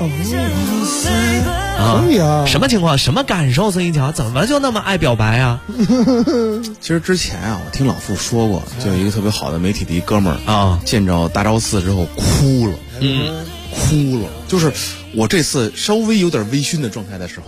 可以啊， 什么情况？什么感受？孙一桥怎么就那么爱表白啊？ 其实之前啊，我听老傅说过，就有一个特别好的媒体的一哥们儿啊，见着大昭寺之后哭了，哭了。就是我这次稍微有点微醺的状态的时候，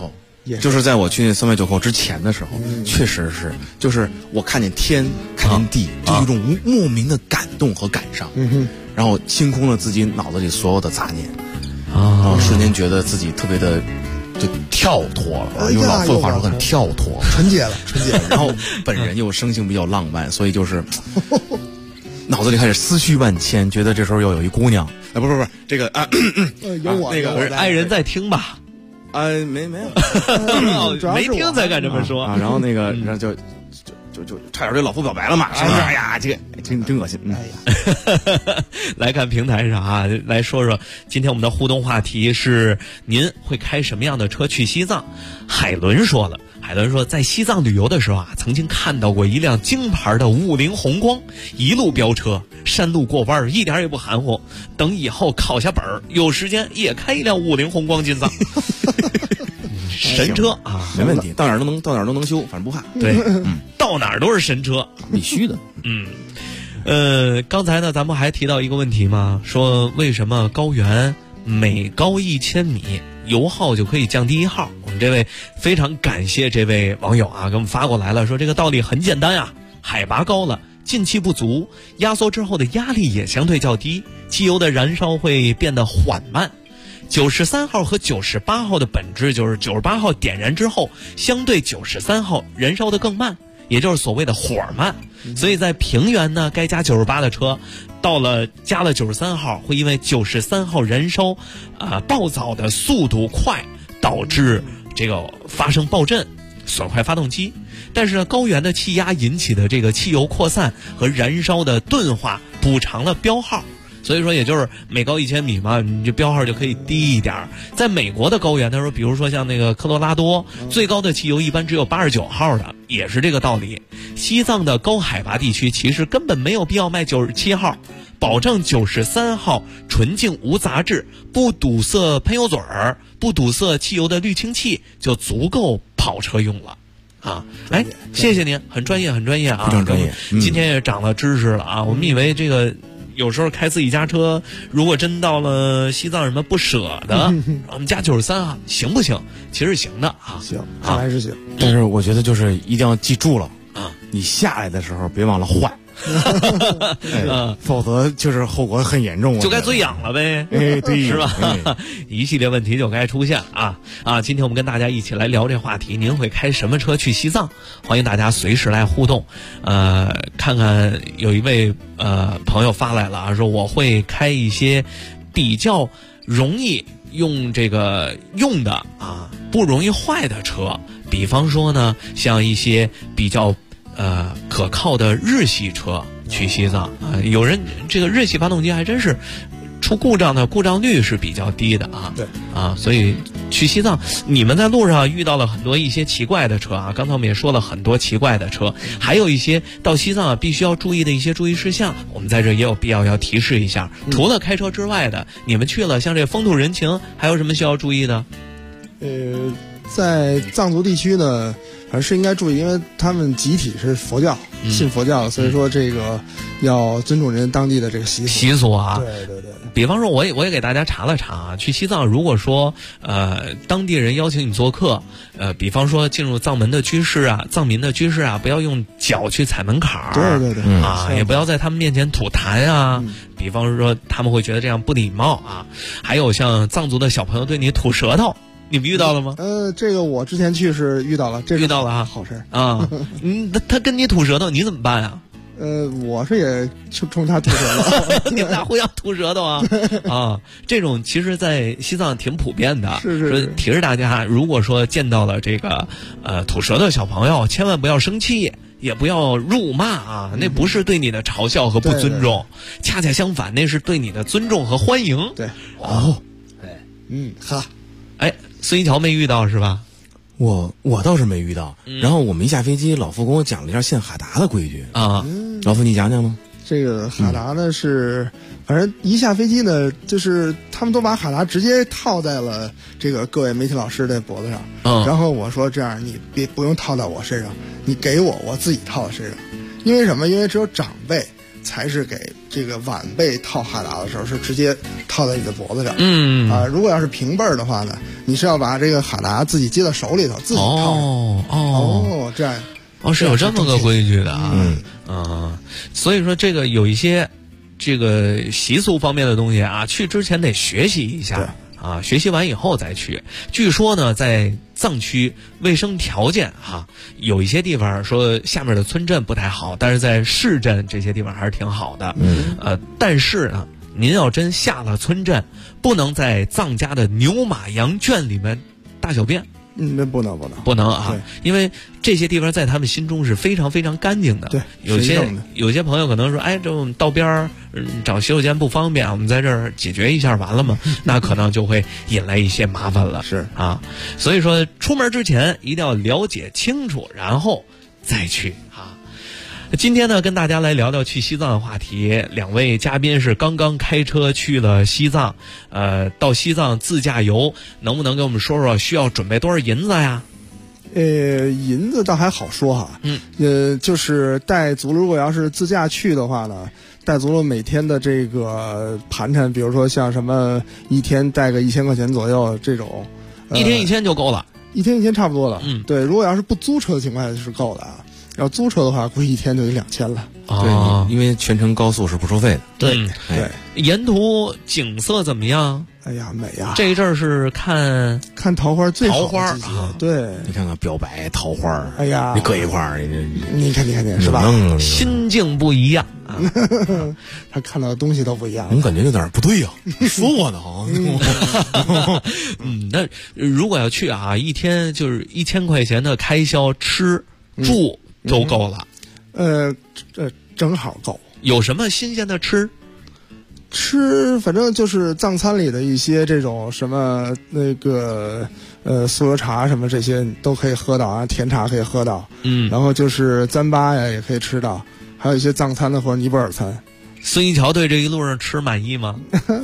就是在我去那389口之前的时候，确实是，就是我看见天，看见地，就有一种莫名的感动和感伤，然后清空了自己脑子里所有的杂念，瞬间觉得自己特别的就跳脱了，用老凤话说很跳脱， 纯洁了。 然后本人又生性比较浪漫，所以就是脑子里开始思绪万千，觉得这时候要有一姑娘，不是这个有我那个爱人在听吧？ 没有， 没听才敢这么说然后那个，然后就差点对老夫表白了嘛，哎呀，这个真恶心。 来看平台上啊，来说说今天我们的互动话题是：您会开什么样的车去西藏？海伦说了。海伦说，在西藏旅游的时候啊，曾经看到过一辆京牌的50宏光，一路飙车，山路过弯，一点也不含糊。等以后考下本儿，有时间也开一辆50宏光进藏。神车啊， 没问题，到哪儿都能修，反正不怕。 对，到哪儿都是神车， 必须的。 刚才呢，咱们还提到一个问题嘛，说为什么高原每高1000米油耗就可以降低1号？我们这位非常感谢这位网友啊，给我们发过来了，说这个道理很简单呀，海拔高了，进气不足，压缩之后的压力也相对较低，汽油的燃烧会变得缓慢。93号和98号的本质就是98号点燃之后，相对93号燃烧的更慢，也就是所谓的火慢。所以在平原呢，该加98的车，到了加了93号，会因为93号燃烧暴躁的速度快，导致这个发生爆震，损坏发动机。但是呢，高原的气压引起的这个汽油扩散和燃烧的钝化，补偿了标号。所以说，也就是每高1000米嘛，你这标号就可以低一点。在美国的高原，他说，比如说像那个科罗拉多，最高的汽油一般只有89号的，也是这个道理。西藏的高海拔地区其实根本没有必要卖97号，保证93号纯净无杂质，不堵塞喷油嘴儿，不堵塞汽油的滤清器，就足够跑车用了。哎，谢谢您，很专业啊， 非常专业。 今天也长了知识了啊，我们以为这个。有时候开自己家车，如果真到了西藏什么不舍得，我们加93啊，行不行？其实行的啊， 行，看来是行。 但是我觉得就是一定要记住了啊，你下来的时候别忘了换。否则就是后果很严重， 就该嘴痒了呗， 对， 是吧？一系列问题就该出现啊！今天我们跟大家一起来聊这话题，您会开什么车去西藏？欢迎大家随时来互动。看看有一位朋友发来了啊，说我会开一些比较容易用的啊，不容易坏的车，比方说呢，像一些比较可靠的日系车去西藏啊，有人这个日系发动机还真是出故障的故障率是比较低的啊。 对啊，所以去西藏，你们在路上遇到了很多一些奇怪的车啊。刚才我们也说了很多奇怪的车，还有一些到西藏必须要注意的一些注意事项，我们在这也有必要要提示一下。除了开车之外的，你们去了像这风土人情，还有什么需要注意的？ 在藏族地区呢，还是应该注意，因为他们集体是佛教，信佛教，所以说这个要尊重人当地的这个习俗啊。 对。 比方说，我也给大家查了查啊，去西藏，如果说当地人邀请你做客，比方说进入藏民的居室啊，不要用脚去踩门槛儿， 对啊，也不要在他们面前吐痰啊。比方说，他们会觉得这样不礼貌啊。还有像藏族的小朋友对你吐舌头。你们遇到了吗？ 这个我之前去是遇到了， 遇到了啊， 好事啊。他跟你吐舌头，你怎么办呀？ 我是也冲他吐舌头， 你们俩互相吐舌头啊啊！这种其实，在西藏挺普遍的。 是。 提示大家，如果说见到了这个吐舌头的小朋友，千万不要生气。也不要辱骂啊，那不是对你的嘲笑和不尊重，恰恰相反，那是对你的尊重和欢迎。 对， 孙一桥没遇到是吧？ 我倒是没遇到。然后我们一下飞机，老傅跟我讲了一下限哈达的规矩啊。 老傅你讲讲吗？ 这个哈达呢是，反正一下飞机呢，就是他们都把哈达直接套在了这个各位媒体老师的脖子上。然后我说这样，你不用套到我身上，你给我自己套到身上。因为什么？因为只有长辈才是给这个晚辈套哈达的时候是直接套在你的脖子上。如果要是平辈儿的话呢，你是要把这个哈达自己接到手里头，自己套。这样。 是有这么个规矩的啊。所以说这个有一些这个习俗方面的东西啊，去之前得学习一下啊，学习完以后再去。据说呢，在藏区卫生条件有一些地方说下面的村镇不太好，但是在市镇这些地方还是挺好的。但是呢，您要真下了村镇，不能在藏家的牛马羊圈里面大小便。 那不能啊！因为这些地方在他们心中是非常非常干净的。 对， 有些朋友可能说，这我们道边儿找洗手间不方便，我们在这儿解决一下完了吗？那可能就会引来一些麻烦了。 是啊，所以说出门之前一定要了解清楚，然后再去啊。今天呢，跟大家来聊聊去西藏的话题。两位嘉宾是刚刚开车去了西藏，到西藏自驾游，能不能给我们说说需要准备多少银子呀？ 银子倒还好说哈，就是带足了，如果要是自驾去的话呢，带足了每天的这个盘缠，比如说像什么一天带个1000块钱左右这种， 一天1000就够了 ，1天1000差不多了。对，如果要是不租车的情况下是够的啊。要租车的话，估计一天就得2000了。 对，因为全程高速是不收费的。 对， 沿途景色怎么样？ 哎呀，美呀！ 这一阵儿是看桃花最好的季节。对， 你看看表白桃花， 哎呀， 你搁一块儿， 你看是吧？ 心境不一样啊， 他看到的东西都不一样。 我感觉有点不对呀，说我呢啊。 那如果要去啊，一天就是1000块钱的开销，吃住都够了。 正好够。 有什么新鲜的吃？ 反正就是藏餐里的一些这种什么那个酥油茶什么这些都可以喝到啊，甜茶可以喝到。然后就是糌粑呀也可以吃到，还有一些藏餐的或者尼泊尔餐。 孙一桥对这一路上吃满意吗？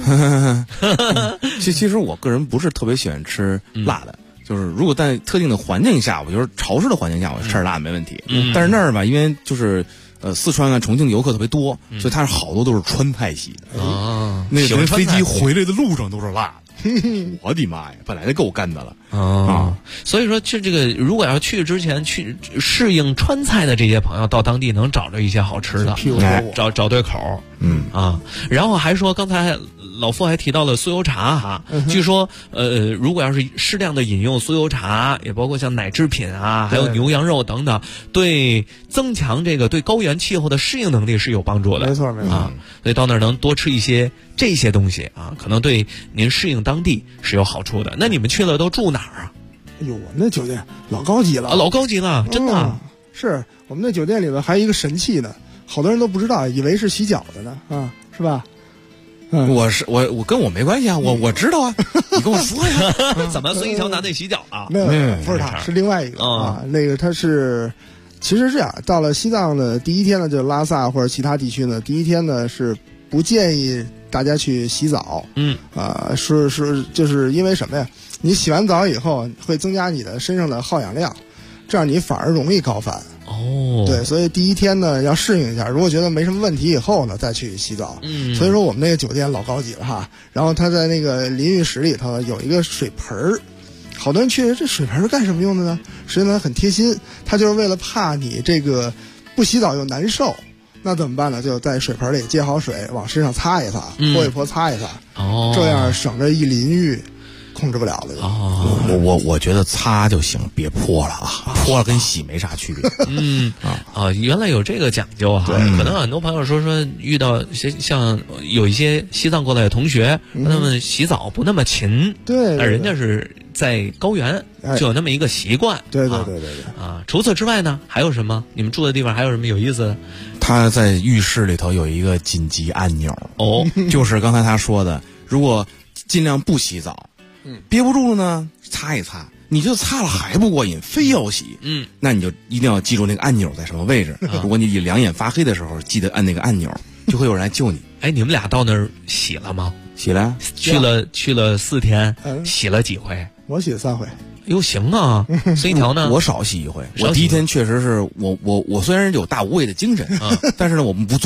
其实我个人不是特别喜欢吃辣的。就是如果在特定的环境下，我觉得潮湿的环境下，我吃点辣没问题。但是那儿吧，因为就是四川啊、重庆的游客特别多，所以它是好多都是川菜系的啊。那个飞机回来的路上都是辣的，我的妈呀，本来就够干的了啊。 所以说，这个如果要去之前去适应川菜的这些朋友，到当地能找着一些好吃的，找对口。然后还说刚才老傅还提到了酥油茶哈，据说如果要是适量的饮用酥油茶，也包括像奶制品啊，还有牛羊肉等等，对增强这个对高原气候的适应能力是有帮助的。 没错啊，所以到那儿能多吃一些这些东西啊，可能对您适应当地是有好处的。那你们去了都住哪儿啊？ 哎呦，我们那酒店老高级了， 老高级了，真的。 是我们那酒店里面还有一个神器呢，好多人都不知道，以为是洗脚的呢啊，是吧？ 我跟我没关系啊，我知道啊，你跟我说呀。 怎么孙一桥拿那洗脚啊？ 没有，不是他，是另外一个啊。那个他是，其实这样，到了西藏的第一天呢，就拉萨或者其他地区呢，第一天呢是不建议大家去洗澡。就是因为什么呀？你洗完澡以后会增加你的身上的耗氧量，这样你反而容易高反。对，所以第一天呢要适应一下，如果觉得没什么问题以后呢再去洗澡。所以说我们那个酒店老高级了哈，然后他在那个淋浴室里头有一个水盆儿，好多人去这水盆是干什么用的呢？实际上很贴心，他就是为了怕你这个不洗澡又难受，那怎么办呢？就在水盆里接好水往身上擦一擦，泼一泼擦一擦，这样省着一淋浴控制不了了。 我觉得擦就行，别泼了啊，泼了跟洗没啥区别。 原来有这个讲究啊。可能很多朋友说遇到像有一些西藏过来的同学，他们洗澡不那么勤， 对， 人家是在高原就有那么一个习惯。 对。 除此之外呢，还有什么？你们住的地方还有什么有意思的？ 他在浴室里头有一个紧急按钮就是刚才他说的，如果尽量不洗澡。憋不住了呢，擦一擦，你就擦了还不过瘾，非要洗，那你就一定要记住那个按钮在什么位置。如果你两眼发黑的时候，记得按那个按钮，就会有人来救你。 哎，你们俩到那儿洗了吗？ 洗了， 去了4天，洗了几回？ 我洗了3回。 哟，行啊，孙一条呢？ 我少洗一回。我第一天确实是我虽然有大无畏的精神但是呢，我们不作。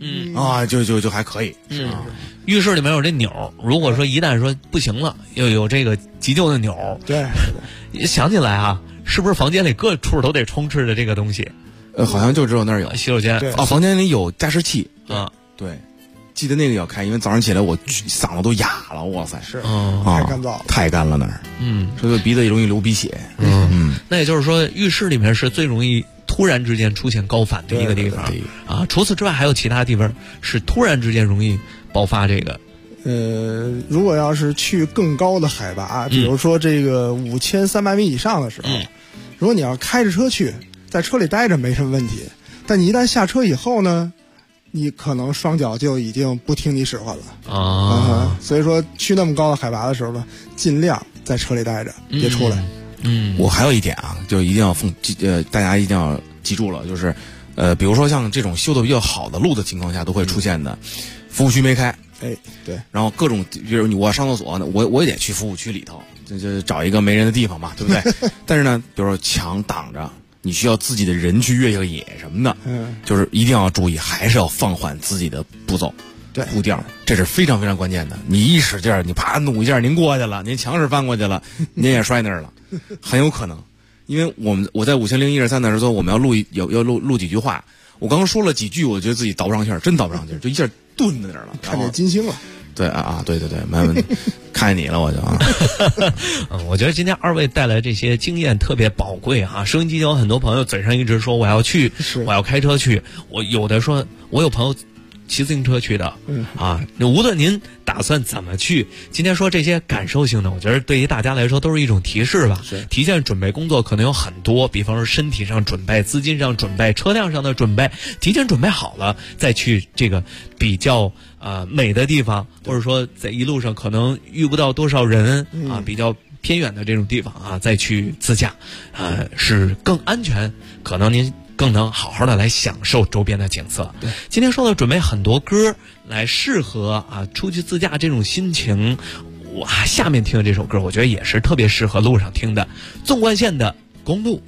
就还可以。 浴室里面有这钮，如果说一旦说不行了，又有这个急救的钮， 对， 想起来啊，是不是房间里各处都得充斥着这个东西？ 好像就只有那儿有洗手间。 房间里有加湿器啊， 对。记得那个要开，因为早上起来我嗓子都哑了，哇塞， 是太干燥了， 太干了那儿，所以鼻子也容易流鼻血。 那也就是说，浴室里面是最容易突然之间出现高反的一个地方啊。除此之外，还有其他地方是突然之间容易爆发这个。 如果要是去更高的海拔，比如说这个5300米以上的时候，如果你要开着车去，在车里待着没什么问题，但你一旦下车以后呢？你可能双脚就已经不听你使唤了所以说去那么高的海拔的时候呢，尽量在车里待着，别出来。 我还有一点啊，就一定要大家一定要记住了，就是比如说像这种修的比较好的路的情况下，都会出现的服务区没开， 对， 然后各种，比如我上厕所呢，我也得去服务区里头，就找一个没人的地方嘛，对不对？但是呢，比如说墙挡着。你需要自己的人去越个野什么的，就是一定要注意，还是要放缓自己的步骤，步调，这是非常非常关键的。你一使劲儿，你啪努一下，您过去了，您墙是翻过去了，您也摔那儿了，很有可能。因为我在500123的时候，我们要录几句话，我刚说了几句，我觉得自己倒不上气儿，真倒不上气儿，就一下顿在那儿了， 看见金星了。 对对，慢慢看见你了，我就我觉得今天二位带来这些经验特别宝贵哈。收音机有很多朋友嘴上一直说我要去，我要开车去，我有的说我有朋友骑自行车去的，无论您打算怎么去，今天说这些感受性的，我觉得对于大家来说都是一种提示吧。提前准备工作可能有很多，比方说身体上准备、资金上准备、车辆上的准备，提前准备好了再去这个比较美的地方，或者说在一路上可能遇不到多少人比较偏远的这种地方再去自驾，是更安全，可能您更能好好的来享受周边的景色。今天说到准备很多歌来适合出去自驾这种心情，下面听的这首歌我觉得也是特别适合路上听的，纵贯线的公路。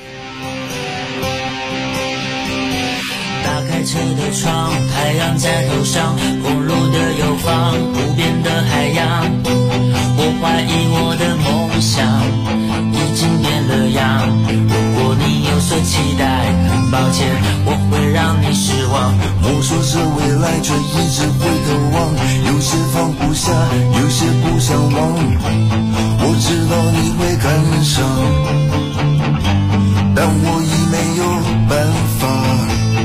打开车的窗，太阳在头上，公路的右方，无边的海洋。我怀疑我的梦想已经变了样，如果你有所期待，很抱歉我会让你失望。 我说着未来却一直回头望，有些放不下，有些不想忘，我知道你会感伤，但我已没有办法，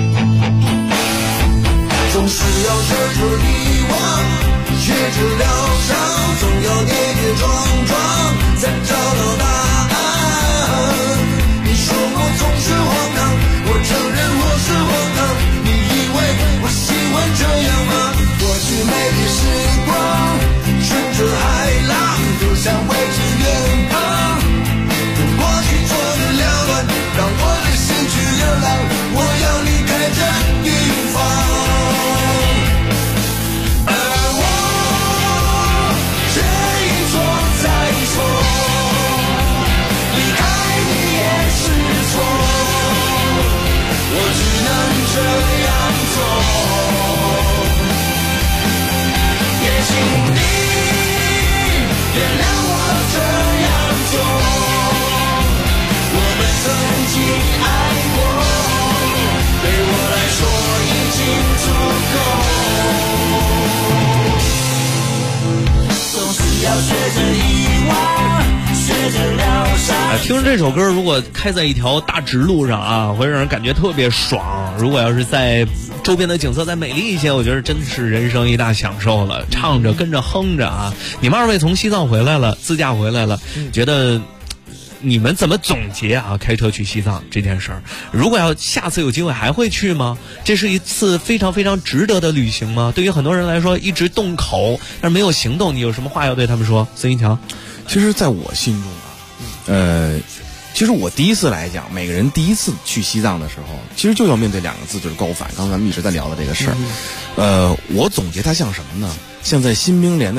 总是要学着遗忘，学着疗伤，总要跌跌撞撞才找到答案。你说我总是荒唐，我承认我是荒唐，你以为我喜欢这样吗？过去美丽时光顺着海浪走向未知远方，用过去做的缭乱让我的心去流浪，我要离开这地方。 这样做，也请你原谅我这样做。我们曾经爱过，对我来说已经足够。总是要学着遗忘，学着疗伤。 听这首歌，如果开在一条大直路上会让人感觉特别爽。如果要是在周边的景色再美丽一些，我觉得真是人生一大享受了。唱着跟着哼着你们二位从西藏回来了，自驾回来了，觉得你们怎么总结开车去西藏这件事儿？如果要下次有机会还会去吗？这是一次非常非常值得的旅行吗？对于很多人来说一直动口但是没有行动，你有什么话要对他们说？孙一强。 其实在我心中其实我第一次来讲，每个人第一次去西藏的时候，其实就要面对2个字，就是高反。刚才咱们一直在聊的这个事儿，我总结它像什么呢？像在新兵连的